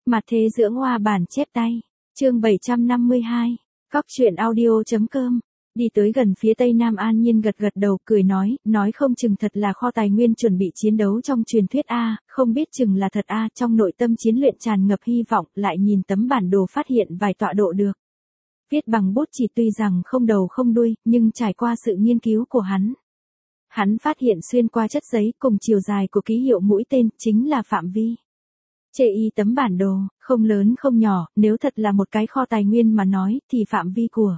Mặt thế dưỡng hoa bản chép tay. Chương 752. Cóc truyện audio.com. Đi tới gần phía tây nam, An Nhiên gật gật đầu cười nói không chừng thật là kho tài nguyên chuẩn bị chiến đấu trong truyền thuyết a, không biết chừng là thật a, trong nội tâm chiến luyện tràn ngập hy vọng, lại nhìn tấm bản đồ phát hiện vài tọa độ được viết bằng bút chỉ, tuy rằng không đầu không đuôi, nhưng trải qua sự nghiên cứu của hắn phát hiện xuyên qua chất giấy cùng chiều dài của ký hiệu mũi tên chính là phạm vi. Chê y tấm bản đồ, không lớn không nhỏ, nếu thật là một cái kho tài nguyên mà nói, thì phạm vi của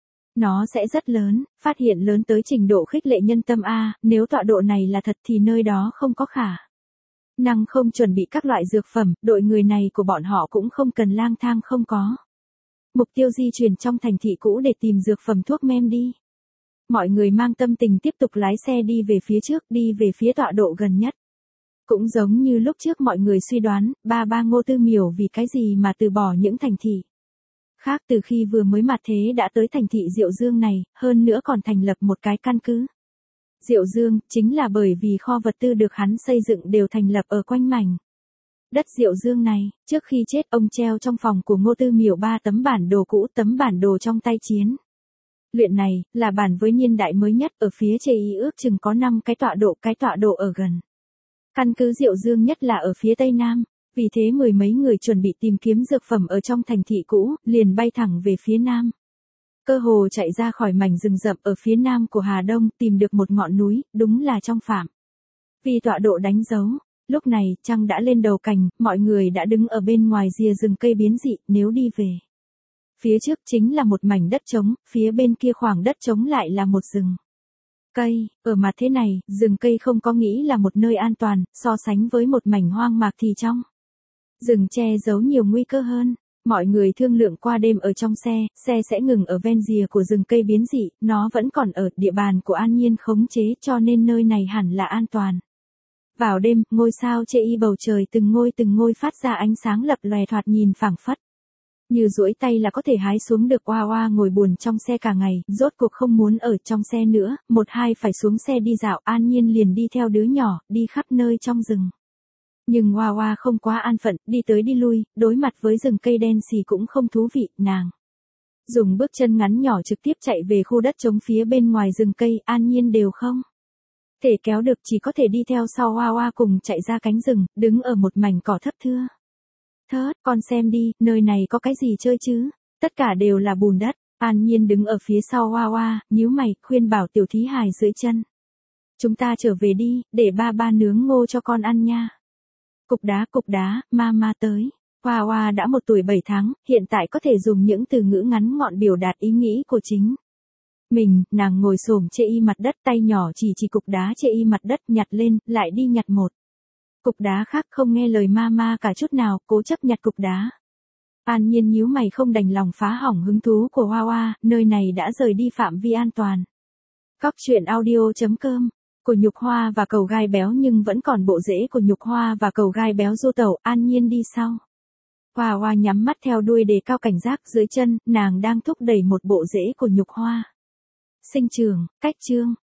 nó sẽ rất lớn, phát hiện lớn tới trình độ khích lệ nhân tâm a, nếu tọa độ này là thật thì nơi đó không có khả năng không chuẩn bị các loại dược phẩm, đội người này của bọn họ cũng không cần lang thang không có mục tiêu di chuyển trong thành thị cũ để tìm dược phẩm thuốc men đi. Mọi người mang tâm tình tiếp tục lái xe đi về phía trước, đi về phía tọa độ gần nhất. Cũng giống như lúc trước mọi người suy đoán, ba Ngô Tư Miểu vì cái gì mà từ bỏ những thành thị khác từ khi vừa mới mặt thế đã tới thành thị Diệu Dương này, hơn nữa còn thành lập một cái căn cứ Diệu Dương, chính là bởi vì kho vật tư được hắn xây dựng đều thành lập ở quanh mảnh đất Diệu Dương này. Trước khi chết, ông treo trong phòng của Ngô Tư Miểu 3 tấm bản đồ cũ, tấm bản đồ trong tay chiến luyện này là bản với niên đại mới nhất, ở phía chê y ước chừng có 5 cái tọa độ ở gần căn cứ Diệu Dương nhất là ở phía tây nam. Vì thế mười mấy người chuẩn bị tìm kiếm dược phẩm ở trong thành thị cũ, liền bay thẳng về phía nam. Cơ hồ chạy ra khỏi mảnh rừng rậm ở phía nam của Hà Đông, tìm được một ngọn núi, đúng là trong phạm vì tọa độ đánh dấu. Lúc này, trăng đã lên đầu cành, mọi người đã đứng ở bên ngoài rìa rừng cây biến dị, nếu đi về phía trước chính là một mảnh đất trống, phía bên kia khoảng đất trống lại là một rừng cây. Ở mặt thế này, rừng cây không có nghĩ là một nơi an toàn, so sánh với một mảnh hoang mạc thì trong rừng che giấu nhiều nguy cơ hơn. Mọi người thương lượng qua đêm ở trong xe sẽ ngừng ở ven rìa của rừng cây biến dị, nó vẫn còn ở địa bàn của An Nhiên khống chế, cho nên nơi này hẳn là an toàn. Vào đêm, ngôi sao chê y bầu trời từng ngôi phát ra ánh sáng lập lòe, thoạt nhìn phảng phất như duỗi tay là có thể hái xuống được. Oa ngồi buồn trong xe cả ngày, rốt cuộc không muốn ở trong xe nữa, một hai phải xuống xe đi dạo. An Nhiên liền đi theo đứa nhỏ, đi khắp nơi trong rừng. Nhưng Oa không quá an phận, đi tới đi lui, đối mặt với rừng cây đen xì cũng không thú vị. Nàng dùng bước chân ngắn nhỏ trực tiếp chạy về khu đất trống phía bên ngoài rừng cây. An Nhiên đều không thể kéo được, chỉ có thể đi theo sau Oa cùng chạy ra cánh rừng, đứng ở một mảnh cỏ thấp thưa thớt. Con xem đi, nơi này có cái gì chơi chứ? Tất cả đều là bùn đất. An Nhiên đứng ở phía sau Oa, nhíu mày, khuyên bảo tiểu thí hài dưới chân. Chúng ta trở về đi, để ba nướng ngô cho con ăn nha. Cục đá, mama tới. Oa đã 1 tuổi 7 tháng, hiện tại có thể dùng những từ ngữ ngắn gọn biểu đạt ý nghĩ của chính mình. Nàng ngồi xổm chê y mặt đất, tay nhỏ chỉ cục đá chê y mặt đất, nhặt lên, lại đi nhặt một cục đá khác, không nghe lời mama cả chút nào, cố chấp nhặt cục đá. An Nhiên nhíu mày, không đành lòng phá hỏng hứng thú của Oa, nơi này đã rời đi phạm vi an toàn. Cóc truyện audio.com. Của nhục hoa và cầu gai béo, nhưng vẫn còn bộ rễ của nhục hoa và cầu gai béo du tẩu. An Nhiên đi sau. Oa nhắm mắt theo đuôi đề cao cảnh giác, dưới chân nàng đang thúc đẩy một bộ rễ của nhục hoa sinh trưởng. Cách chương